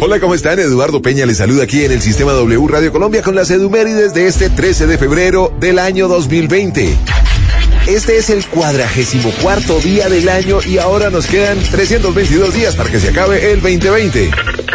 Hola, ¿cómo están? Eduardo Peña les saluda aquí en el Sistema W Radio Colombia con las edumérides de este 13 de febrero del año 2020. Este es el 44º día del año y ahora nos quedan 322 días para que se acabe el 2020.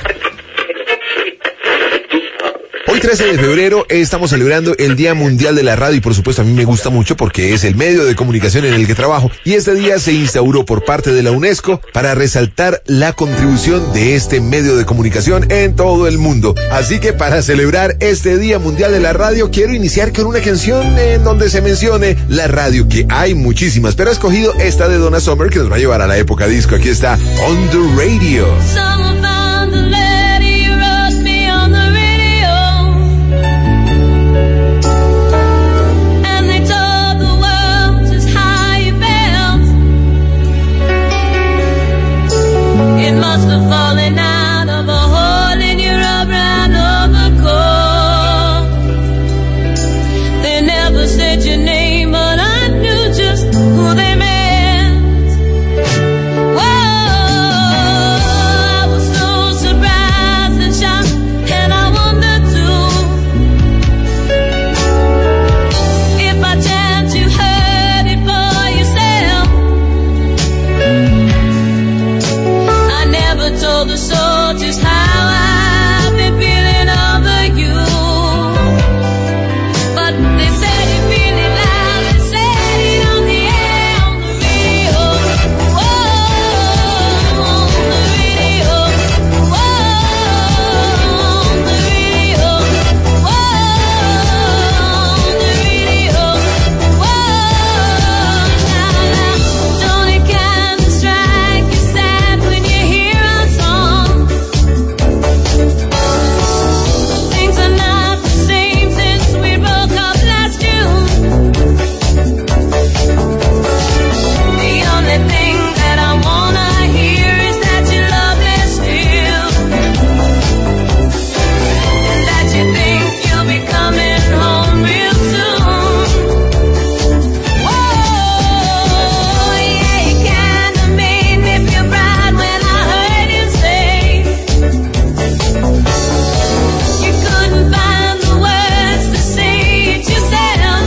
Hoy 13 de febrero estamos celebrando el Día Mundial de la Radio y por supuesto a mí me gusta mucho porque es el medio de comunicación en el que trabajo y este día se instauró por parte de la UNESCO para resaltar la contribución de este medio de comunicación en todo el mundo. Así que para celebrar este Día Mundial de la Radio quiero iniciar con una canción en donde se mencione la radio, que hay muchísimas, pero he escogido esta de Donna Summer que nos va a llevar a la época disco. Aquí está On The Radio. Falling out of a hole in your rubber and overcoat. They never said your name, but I knew just who they meant. Whoa, I was so surprised and shocked, and I wondered too if by chance you heard it for yourself. Told the soldiers how I've been feeling over you, but they said it really loud. They said it on the air, on the radio. Whoa, on the radio. Whoa, on the radio. Whoa, on the radio. Whoa, now, don't it kind of strike you sad when you hear things are not the same since we broke up last June. The only thing that I wanna hear is that you love me still, and that you think you'll be coming home real soon. Whoa, yeah, you kinda made me feel proud when I heard you say you couldn't find the words to say it yourself.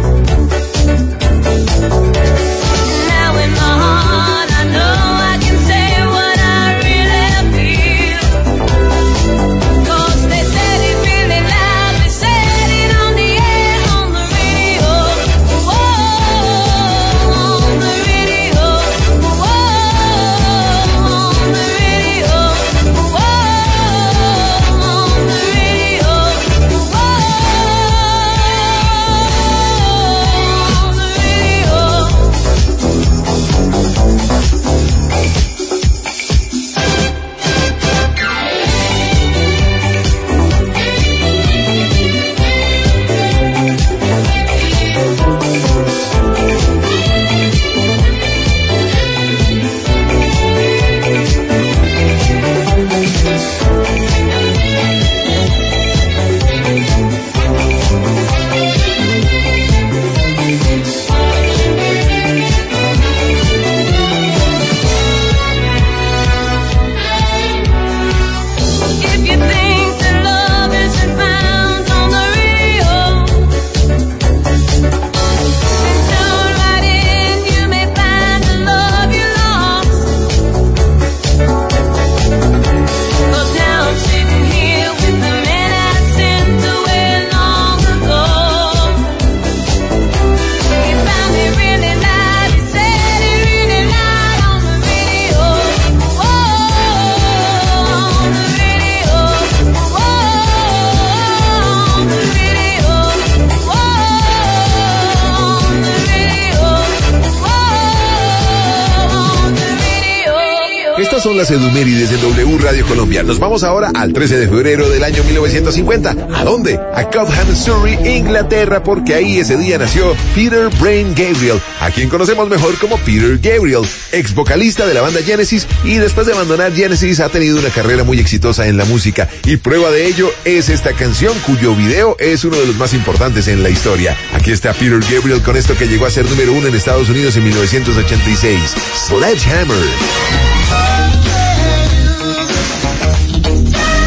Now in my heart I know I can say what I really feel. 'Cause they said it really loud, they said it on the air, on the radio. Whoa, on the radio. Whoa, on the radio. Whoa, on the radio. If you think that love isn't found on the radio, then tune right in, you may find the love you lost. 'Cause now I'm sitting here with the man I sent away long ago. He found it really loud, he said it really loud on the radio. Whoa, on the radio. Whoa, on the radio. Whoa, on the radio. Whoa, on the radio. Estas son las edumérides de W Radio Colombia. Nos vamos ahora al 13 de febrero del año 1950. ¿A dónde? A Cobham, Surrey, Inglaterra, porque ahí ese día nació Peter Brain Gabriel, a quien conocemos mejor como Peter Gabriel, ex vocalista de la banda Genesis, y después de abandonar Genesis ha tenido una carrera muy exitosa en la música, y prueba de ello es esta canción cuyo video es uno de los más importantes en la historia. Aquí está Peter Gabriel con esto que llegó a ser número 1 en Estados Unidos en 1986, Sledgehammer.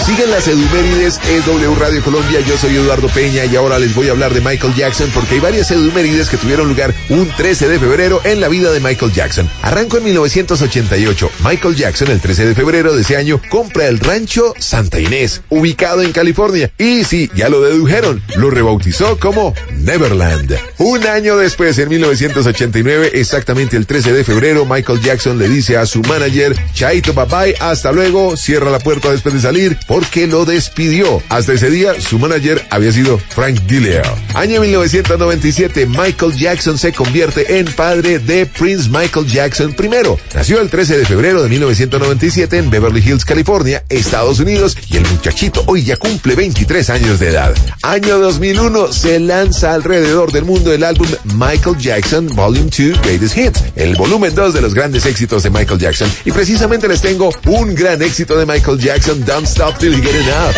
Siguen las edumérides, es W Radio Colombia, yo soy Eduardo Peña y ahora les voy a hablar de Michael Jackson porque hay varias edumérides que tuvieron lugar un 13 de febrero en la vida de Michael Jackson. Arrancó en 1988. Michael Jackson, el 13 de febrero de ese año, compra el rancho Santa Inés, ubicado en California. Y sí, ya lo dedujeron, lo rebautizó como Neverland. Un año después, en 1989, exactamente el 13 de febrero, Michael Jackson le dice a su manager, chaito, bye bye, hasta luego, cierra la puerta después de salir, porque lo despidió. Hasta ese día, su manager había sido Frank Gillier. Año 1997, Michael Jackson se convierte en padre de Prince Michael Jackson I. Nació el 13 de febrero de 1997 en Beverly Hills, California, Estados Unidos, y el muchachito hoy ya cumple 23 años de edad. Año 2001, se lanza alrededor del mundo el álbum Michael Jackson Volume 2 Greatest Hits, el volumen 2 de los grandes éxitos de Michael Jackson. Y precisamente les tengo un gran éxito de Michael Jackson, Don't Stop Till You Get Enough.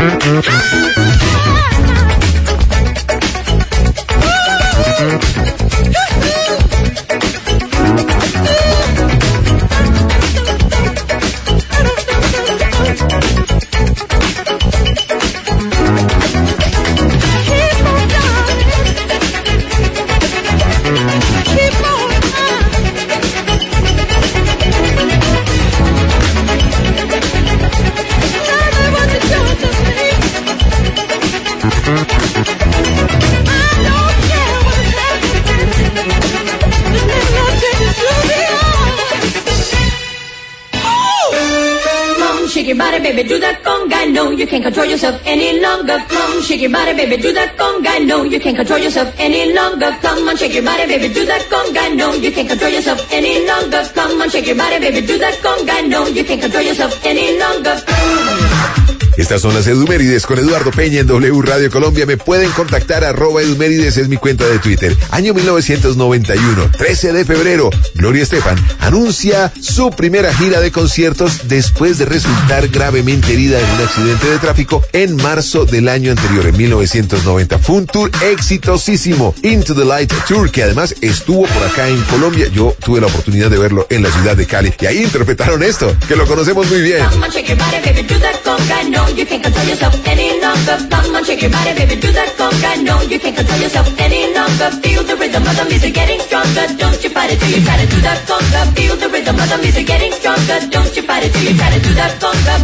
Shake your body, baby, do that conga. No, you can't control yourself any longer. Come on, shake your body, baby, do that conga. No, you can't control yourself any longer. Come on, shake your body, baby, do that conga. No, you can't control yourself any longer. Come on, shake your body, baby, do that conga. No, you can't control yourself any longer. Estas son las Edumérides con Eduardo Peña en W Radio Colombia. Me pueden contactar @Edumérides, es mi cuenta de Twitter. Año 1991, 13 de febrero, Gloria Estefan anuncia su primera gira de conciertos después de resultar gravemente herida en un accidente de tráfico en marzo del año anterior, en 1990. Fue un tour exitosísimo, Into the Light Tour, que además estuvo por acá en Colombia. Yo tuve la oportunidad de verlo en la ciudad de Cali y ahí interpretaron esto, que lo conocemos muy bien. No, you can't control yourself any longer. Come on, shake your body, baby, do that conga. No, you can't control yourself any longer. Feel the rhythm of the music getting stronger. Don't you fight it till you try to do that conga. Feel the rhythm of the music getting stronger. Don't you fight it till you try to do that conga.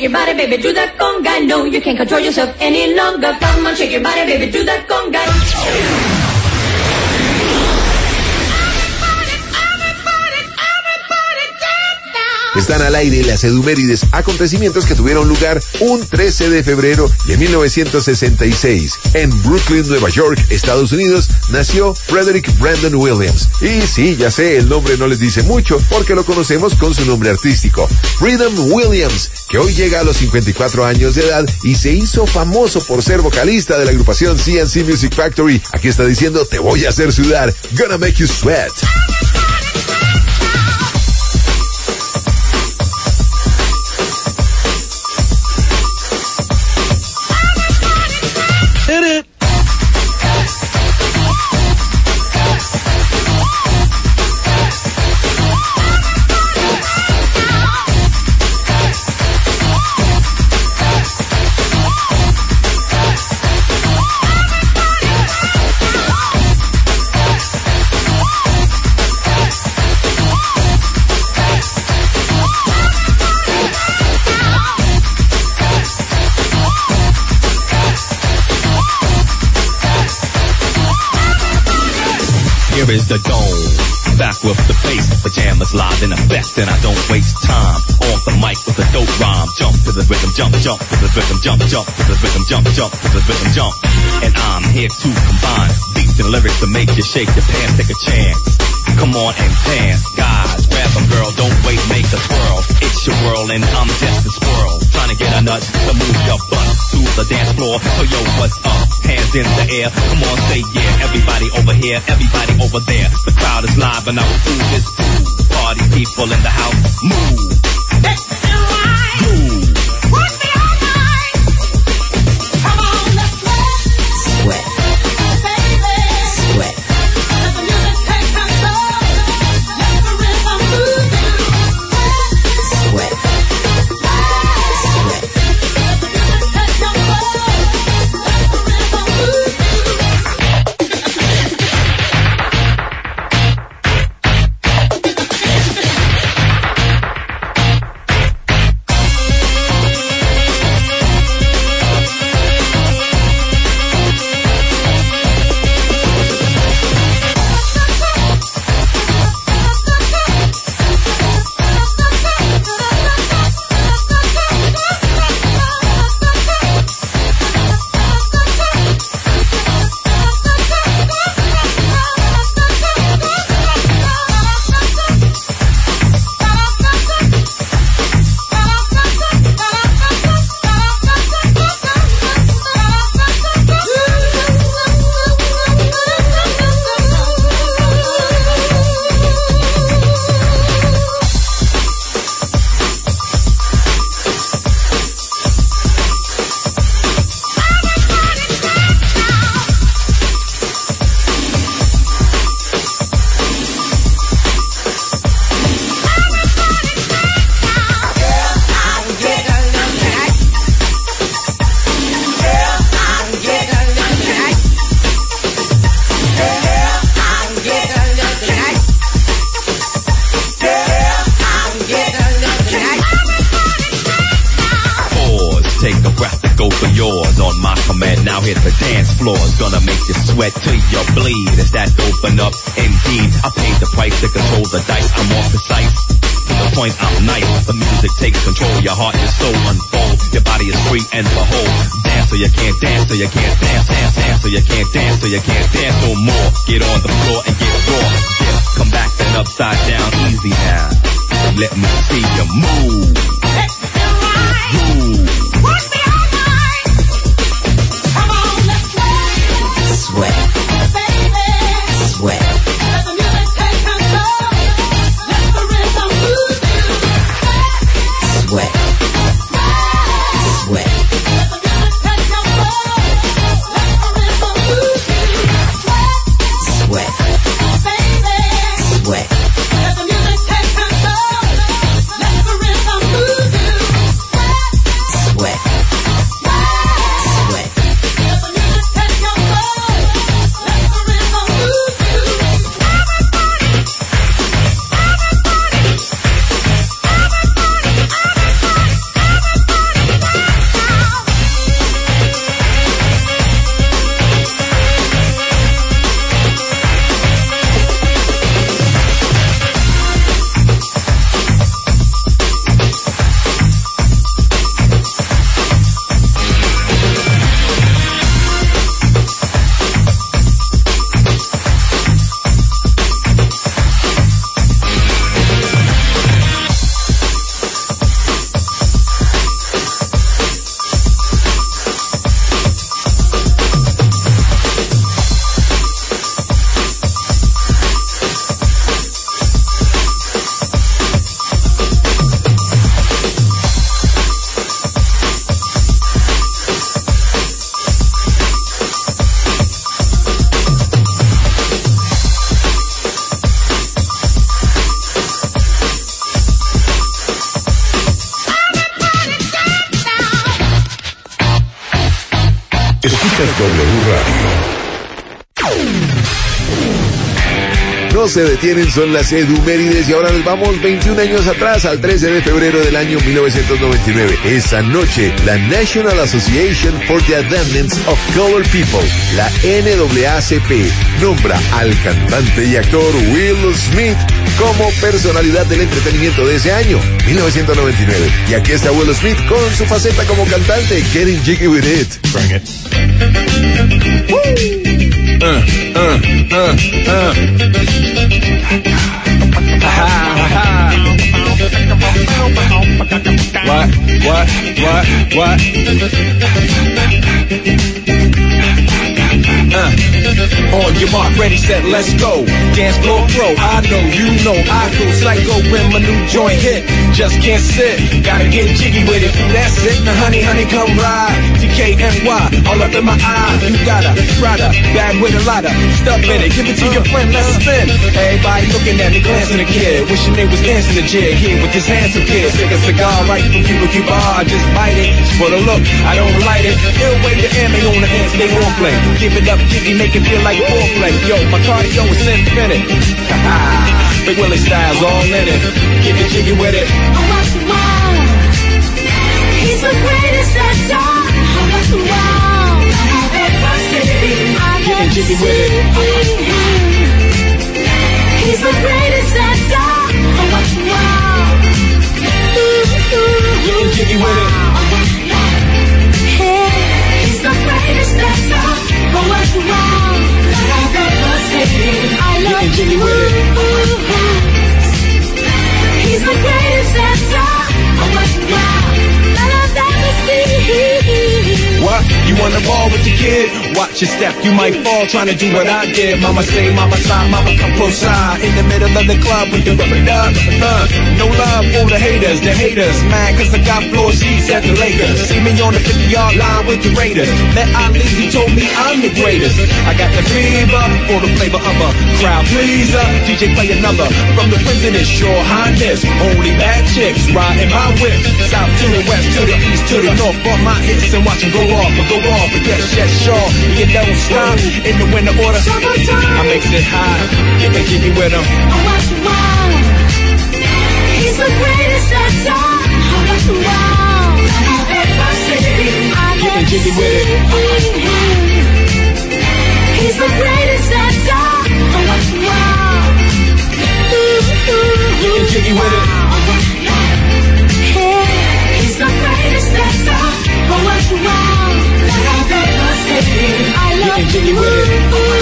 your body, baby, do that conga. No, you can't control yourself any longer. Come on, shake your body, baby, do that conga. Están al aire las edumérides, acontecimientos que tuvieron lugar un 13 de febrero de 1966. En Brooklyn, Nueva York, Estados Unidos, nació Frederick Brandon Williams. Y sí, ya sé, el nombre no les dice mucho porque lo conocemos con su nombre artístico, Freedom Williams, que hoy llega a los 54 años de edad y se hizo famoso por ser vocalista de la agrupación CNC Music Factory. Aquí está diciendo, te voy a hacer sudar, gonna make you sweat. Here is the dome, back with the bass, pajamas live in effect, and I don't waste time. Off the mic with a dope rhyme, jump to the rhythm, jump, jump to the rhythm, jump, jump to the rhythm, jump, jump to the rhythm, jump. And I'm here to combine beats and lyrics to make you shake your pants, take a chance. Come on and dance, guys, grab a girl, don't wait, make a twirl. It's your world and I'm just a squirrel, trying to get a nut to move your butt to the dance floor. So yo, what's up? Hands in the air, come on, say yeah. Everybody over here, everybody over there. The crowd is live and our food is food. Party people in the house, move. Let's do right. Move. Work me all night. Come on, let's sweat. Sweat. Baby. Sweat. Let the music take control. Let the rhythm move you. Sweat. Sweat. Let the music take control. Let the rhythm move you. Now hit the dance floor, gonna make you sweat till you bleed. Is that open up? Indeed, I paid the price to control the dice. I'm more precise, to the point I'm nice. The music takes control, your heart and soul unfold. Your body is free and behold. Dance so you can't dance, so you can't dance, dance, dance so you can't dance, so you can't dance no more. Get on the floor and get raw. Dip, come back then upside down, easy now. Let me see you move. Let's do right. Move. Work me all night. Come on, let's sweat. Sweat. Baby. Sweat. Let the music take control. Let the rhythm move you. Sweat. Sweat. Let the music take control. Let the rhythm move you. Sweat. Baby. Sweat. Let the music take control. Let the rhythm move you. Escuchas W Radio. No se detienen, son las Edumérides y ahora nos vamos 21 años atrás, al 13 de febrero del año 1999. Esa noche, la National Association for the Advancement of Colored People, la NAACP, nombra al cantante y actor Will Smith como personalidad del entretenimiento de ese año, 1999. Y aquí está Will Smith con su faceta como cantante, Getting Jiggy With It. Bring it. What? On your mark, ready, set, let's go. Dance floor pro, I know, you know, I go psycho when my new joint hit. Just can't sit, gotta get jiggy with it. That's it, now honey, come ride. DKNY, all up in my eye. You got a Prada, bag with a lot of stuff in it. Give it to your friend, let's spin. Everybody looking at me, glancing at the kid. Wishing they was dancing the jig here with this handsome kid. Stick a cigar right from Cuba Cuba, I just bite it. For the look, I don't light it. Ill way the ammo on the hands, they won't play. Give it up, jiggy, make it feel like foreplay. Yo, my cardio is infinite. Big Willie Styles all in it. Get the jiggy with it. Wow. He's the greatest that's all. Wow. Getting jiggy with it. He's the greatest that's all. Wow. Getting jiggy with it. He's the greatest that's all. Wow. I love Getting jiggy with it. He's the greatest that's all. None I've ever seen. What? You wanna ball with the kid? Watch your step, you might fall trying to do what I did. Mama say, mama side, mama come close side. In the middle of the club with the rubber duck. No love for the haters, mad cause I got floor seats at the Lakers. See me on the 50-yard line with the Raiders. Met Ali, he told me I'm the greatest. I got the fever for the flavor of a crowd pleaser. DJ play another from the president, your highness. Only bad chicks riding my whip. South to the west, to the east, to the north. Bump my hits and watch them go off, but yes, sure. You don't stop in the winter order. I makes it high, get the jiggy with him. Wow. He's the greatest that's all. Wow. Getting jiggy with it. He's the greatest that's all. Wow. Getting jiggy with it. He's the greatest that's all. Wow. I love Getting jiggy with it.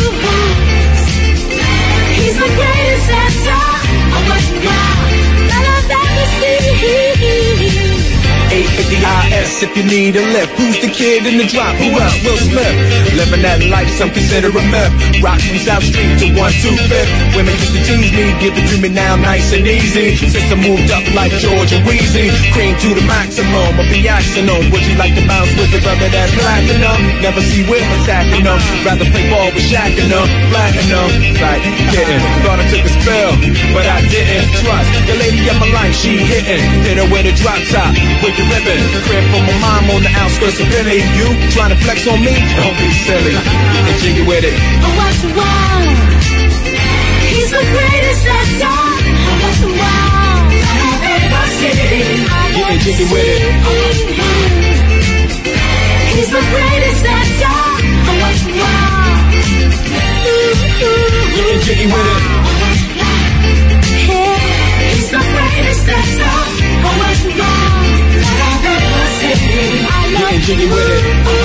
He's the greatest that's all. None I've ever seen. 850 IS if you need a lift. Who's the kid in the drop? Who else? Will Smith. Living that life, some consider a myth. Rock from South Street to 125th. Women used to tease me, give it to me now nice and easy. Since I moved up like George and Wheezy, cream to the maximum, I'll be axing them. Would you like to bounce with the brother that's platinum? Never see Will attacking them. Rather play ball with Shaq and them, flatten them. Like, getting, thought I took a spell, but I didn't trust. The lady of my life, she hitting. Hit her with a drop top. With the ribbon, crib for my mom on the outskirts of Philly. You trying to flex on me? Don't be silly. Get jiggy with it. Wow. He's the greatest that's all. Wow. Getting jiggy with it. He's the greatest that's all. Wow. Getting jiggy with it. He's the greatest that's all. Wow. Getting jiggy with it.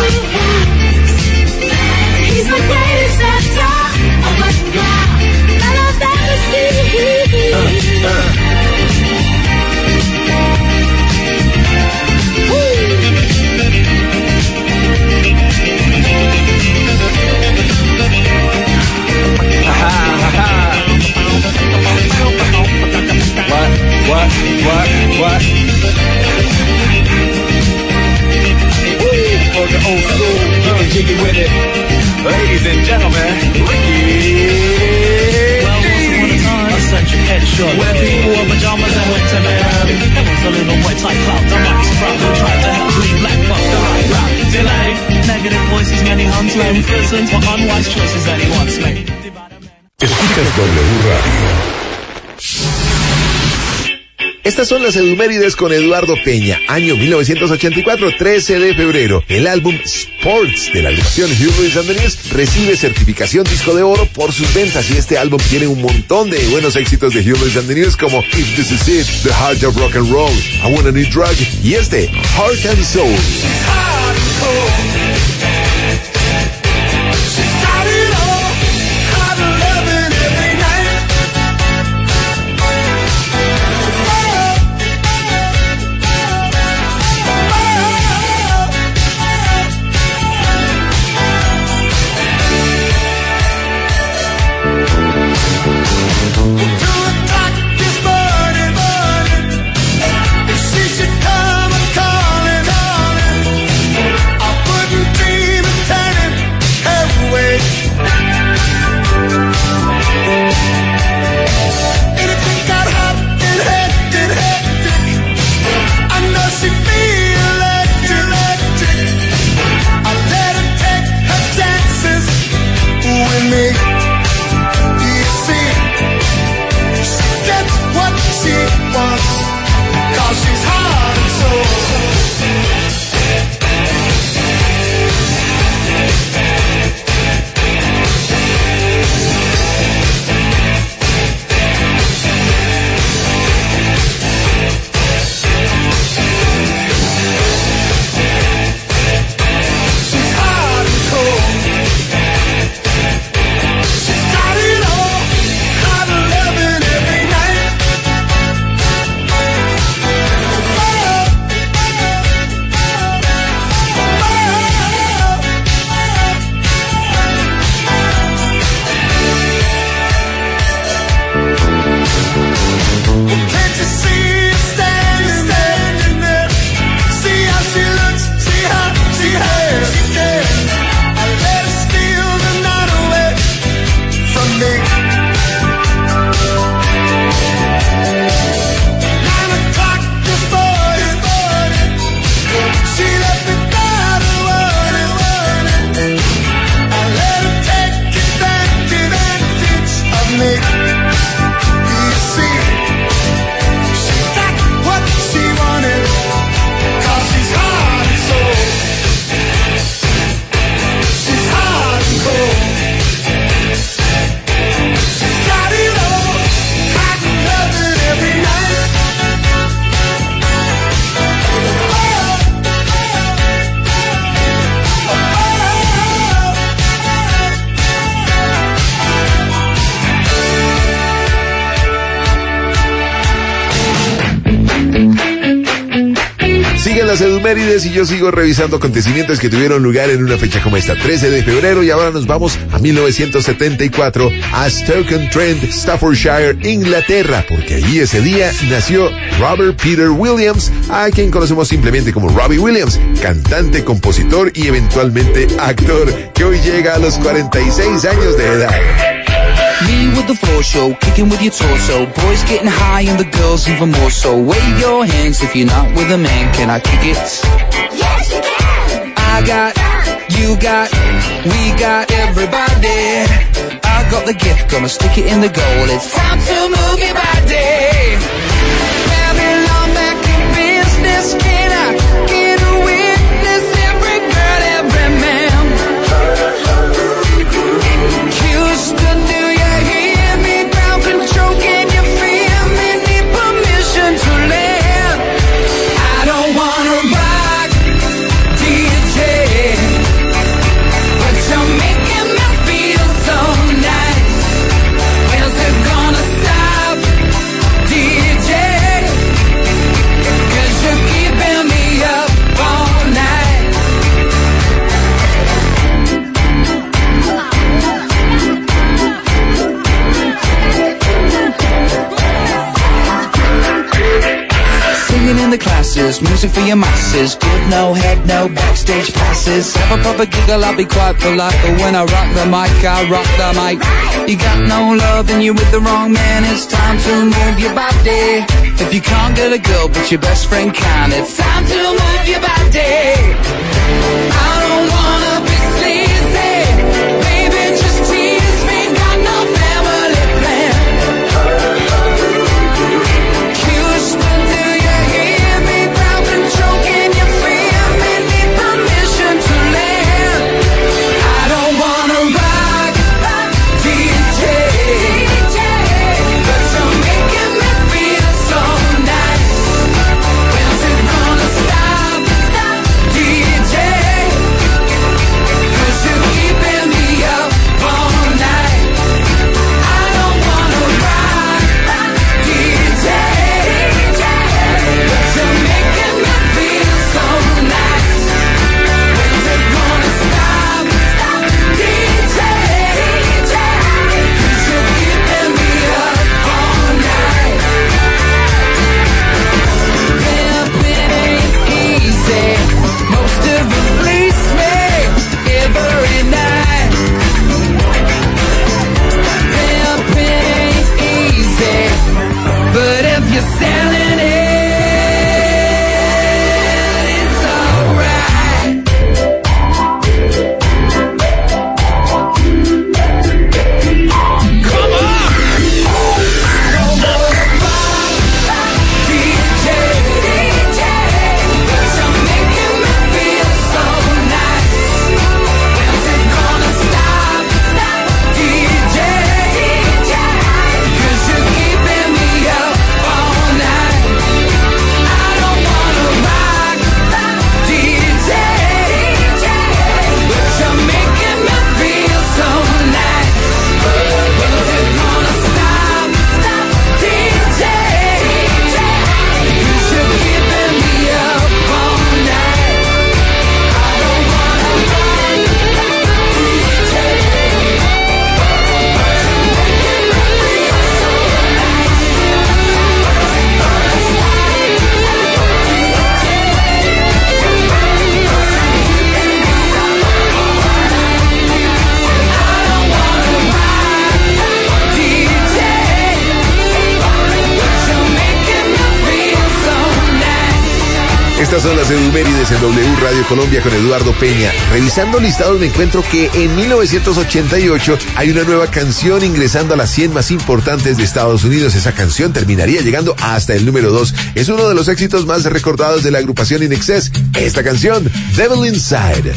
He's the greatest that's all. None I've ever seen. What? For the old school, getting jiggy with it. Ladies and gentlemen, Ricky. Well, once upon a time, a centric headshot. Where people wore pajamas and went to bed. There was a little boy type clout, the Max Proud, who tried to help Green Black Buster right rock. Delay, negative voices nearly haunts me. And listen to unwise choices that he wants made. Escuchas W Radio. Estas son las Edumérides con Eduardo Peña, año 1984, 13 de febrero. El álbum Sports de la agrupación Hugh Lewis and the News recibe certificación disco de oro por sus ventas y este álbum tiene un montón de buenos éxitos de Hugh Lewis and the News como If This Is It, The Heart of Rock and Roll, I Wanna Need Drug y este Heart and Soul. Las Edumérides y yo sigo revisando acontecimientos que tuvieron lugar en una fecha como esta, 13 de febrero, y ahora nos vamos a 1974 a Stoke-on-Trent, Staffordshire, Inglaterra, porque allí ese día nació Robert Peter Williams, a quien conocemos simplemente como Robbie Williams, cantante, compositor y eventualmente actor, que hoy llega a los 46 años de edad. Me with the floor show, kicking with your torso. Boys getting high and the girls even more so. Wave your hands if you're not with a man. Can I kick it? Yes, you can. I got, you got, we got everybody. I got the gift, gonna stick it in the goal. It's time to move your body. Babylon back in business. Can I get a witness? Every girl, every man. Houston, do you hear me? Ground control, can you feel me? Need permission to land. I don't wanna rock, DJ, but you're making me feel so nice. Where's it gonna stop, DJ? 'Cause you're keeping me up all night. Singing in the classes, music for your masses. Give no head, no backstage passes. Have a proper giggle, I'll be quite polite. But when I rock the mic, I rock the mic. You got no love and you're with the wrong man. It's time to move your body. If you can't get a girl, but your best friend can, it's time to move your body. I don't wanna Estas son las efemérides en W Radio Colombia con Eduardo Peña. Revisando listados me encuentro que en 1988 hay una nueva canción ingresando a las 100 más importantes de Estados Unidos. Esa canción terminaría llegando hasta el número 2. Es uno de los éxitos más recordados de la agrupación In Excess. Esta canción, Devil Inside.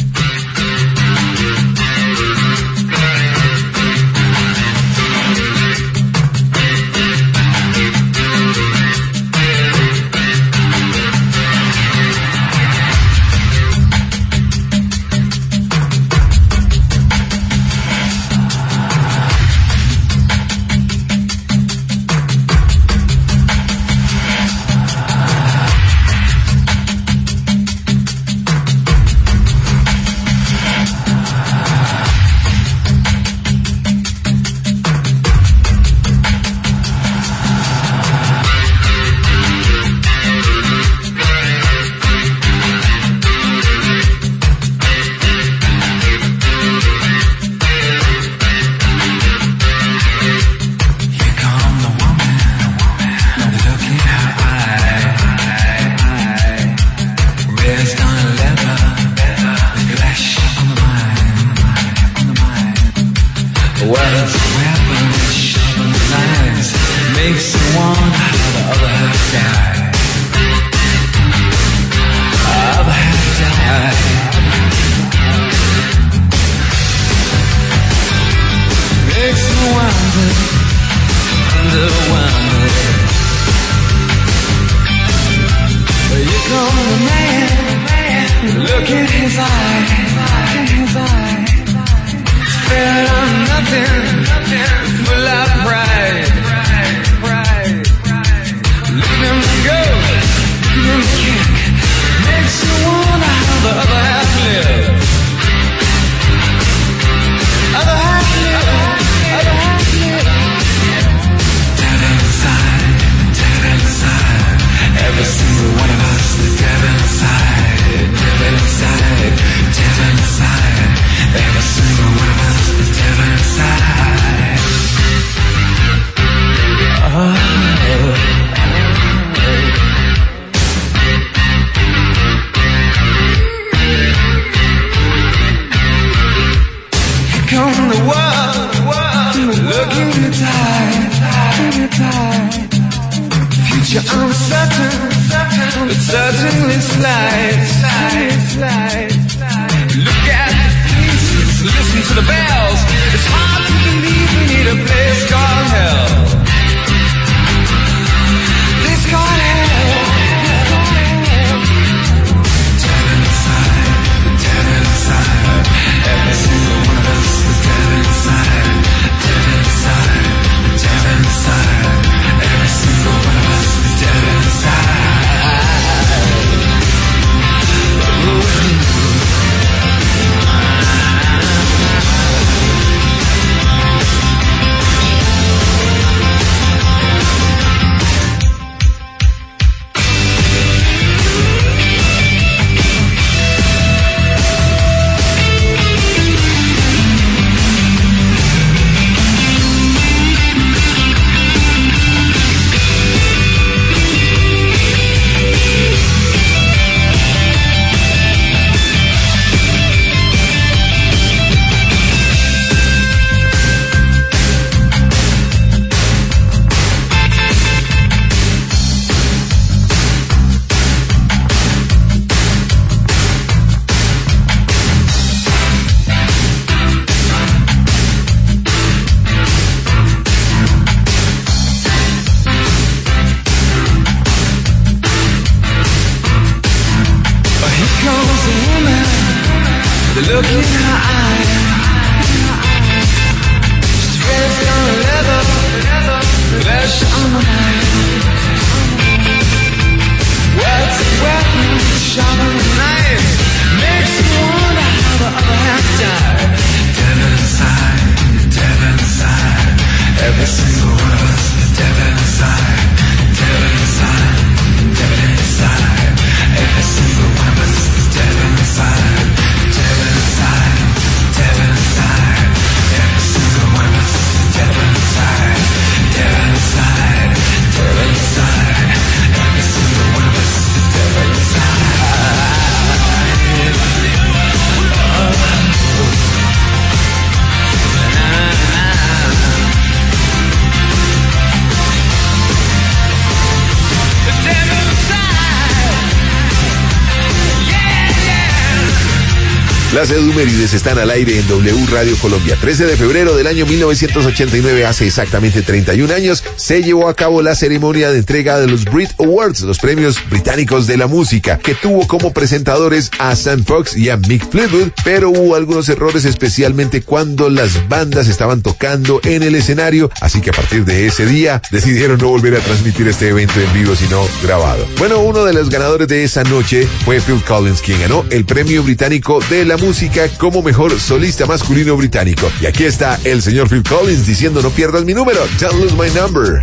Las Edumérides están al aire en W Radio Colombia. 13 de febrero del año 1989, hace exactamente 31 años, se llevó a cabo la ceremonia de entrega de los Brit Awards, los premios británicos de la música, que tuvo como presentadores a Sam Fox y a Mick Fleetwood, pero hubo algunos errores, especialmente cuando las bandas estaban tocando en el escenario, así que a partir de ese día decidieron no volver a transmitir este evento en vivo, sino grabado. Bueno, uno de los ganadores de esa noche fue Phil Collins, quien ganó el premio británico de la música como mejor solista masculino británico. Y aquí está el señor Phil Collins diciendo: no pierdas mi número, don't lose my number.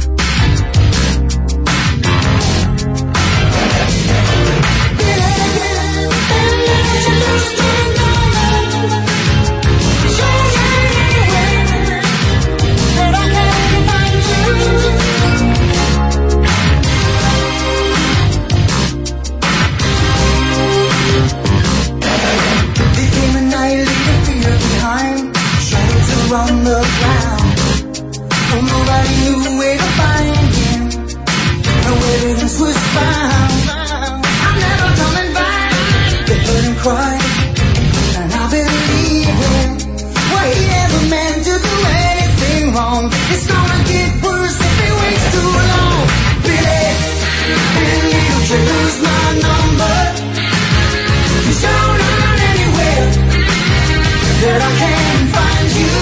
On the ground, and nobody knew where to find him. No evidence was found. I'm never coming back. They heard him cry, and I believe him. Well, he never meant to do anything wrong. It's gonna get worse if he waits too long. Billy, don't you lose my number? 'Cause you're not anywhere that I can find you.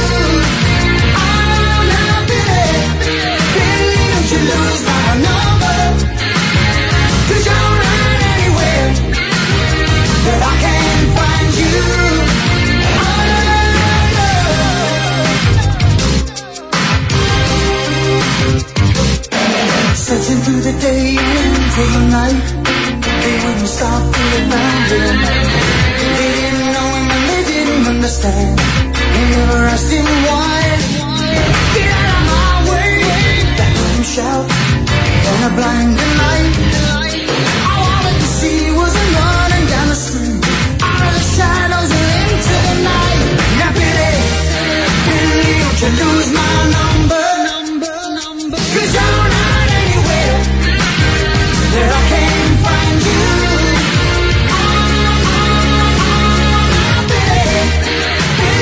Lose my number, 'cause you're not anywhere that I can find you. Searching through the day into the night, they wouldn't stop till they found him. They didn't know him and they didn't understand. They never asked him why. Get out of my way. Shout in a blinding light. All I wanted to see was him running down the street, out of the shadows and into the night. Now Billy, don't you lose my number? 'Cause you're not anywhere that I can find you. Billy,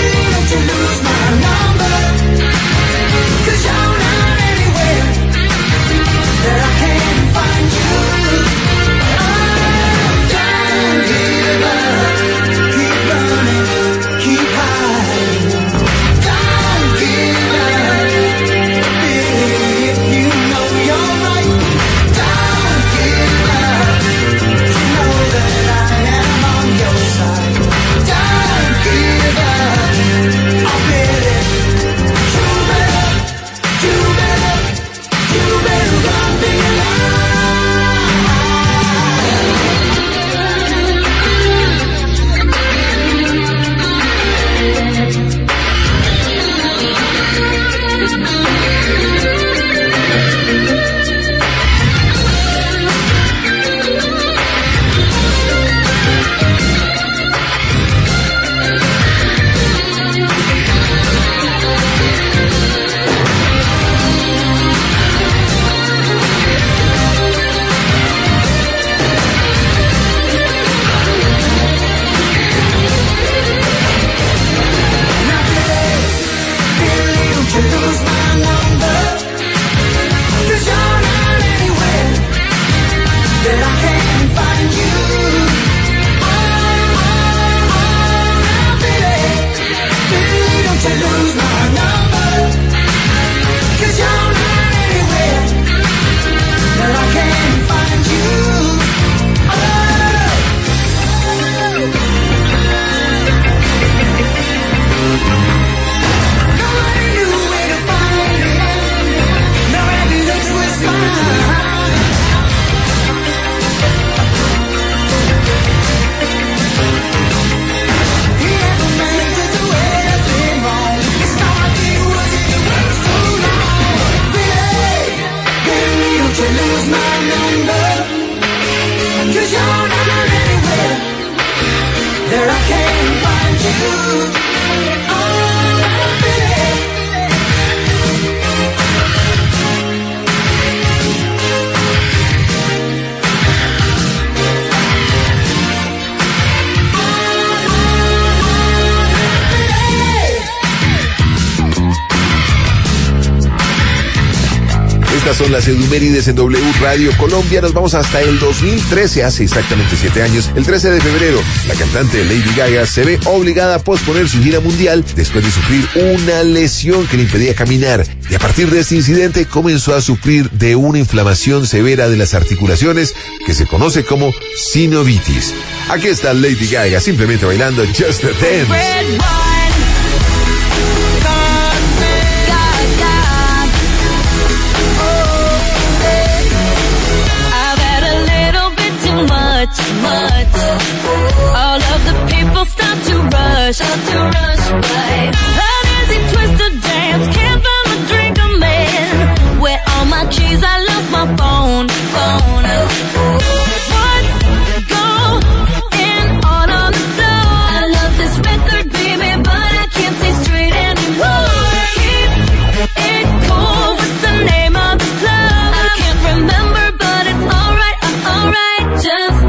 Estas son las edumérides en W Radio Colombia. Nos vamos hasta el 2013, hace exactamente 7 años. El 13 de febrero, la cantante Lady Gaga se ve obligada a posponer su gira mundial después de sufrir una lesión que le impedía caminar. Y a partir de este incidente comenzó a sufrir de una inflamación severa de las articulaciones que se conoce como sinovitis. Aquí está Lady Gaga simplemente bailando Just a Dance. Much. All of the people start to rush by. A dizzy twisted dance, can't find a drink I'm in. Where all my keys, I left my phone. What? Go in on the floor. I love this record, baby, but I can't see straight anymore. Keep it cool with the name of the club. I can't remember, but it's alright, alright. Just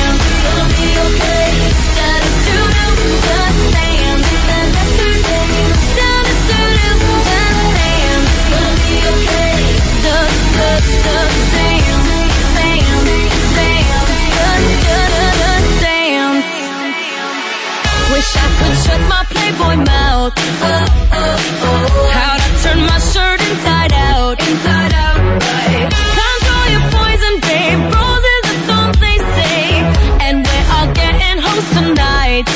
shut my Playboy mouth. How'd I turn my shirt inside out? Right. Control your poison, babe. Roses are thorns, they say. And we're all getting hoes tonight.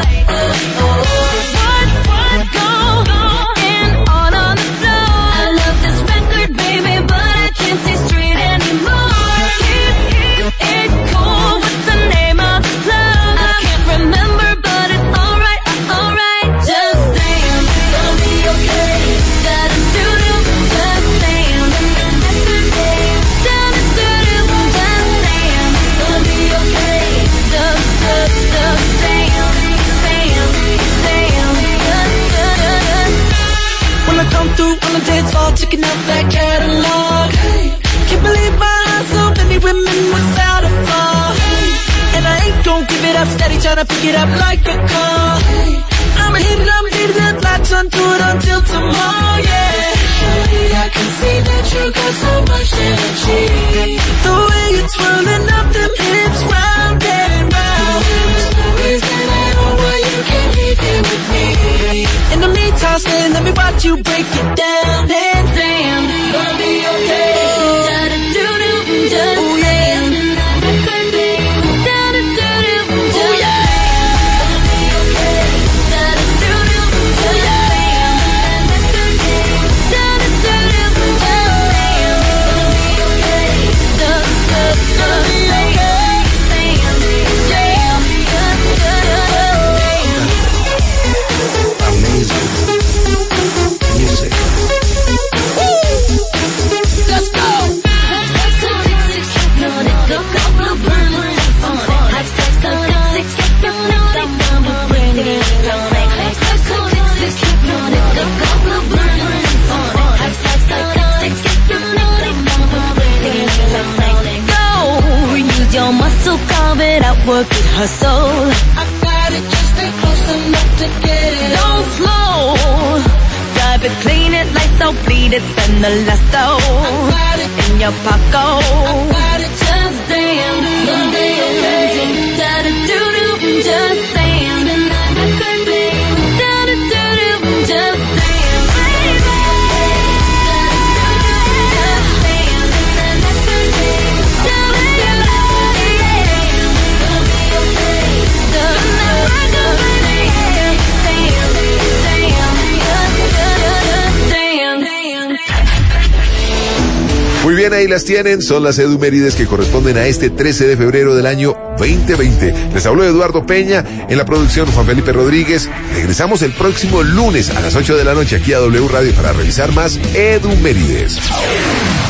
What? Go in on the floor. I love this record, baby, but I can't see straight anymore. Keep it cool with the name of the club. I can't remember, but it's alright, just dance. Gonna be okay. Gotta do just dance. Just dance. Gonna be okay. Just dance. When I come through on the dance floor, checking out that catalog. Can't believe my eyes, so many women without a flaw. And I ain't gon' give it up, steady tryna pick it up like a car. I'm hitting that latch onto it until tomorrow, yeah. Surely I can see that you got so much energy. The way you're twirling up them hips round and round. There's no reason at all why you can't be here with me. In the meantime, stay, let me watch you break it down. Dance, dance, gonna be okay. Just dance. Work it, hustle. I got it, just stay close enough to get it. Don't slow. Drive it, clean it, lights out, bleed it, spend the last dough. I got it in your pocket. I got it, just dance. Gonna be okay. Da-da-do-do, just dance. Da-da-do-do, just dance, baby. Muy bien, ahí las tienen, son las edumérides que corresponden a este 13 de febrero del año 2020. Les habló Eduardo Peña, en la producción Juan Felipe Rodríguez. Regresamos el próximo lunes a las 8 de la noche aquí a W Radio para revisar más edumérides.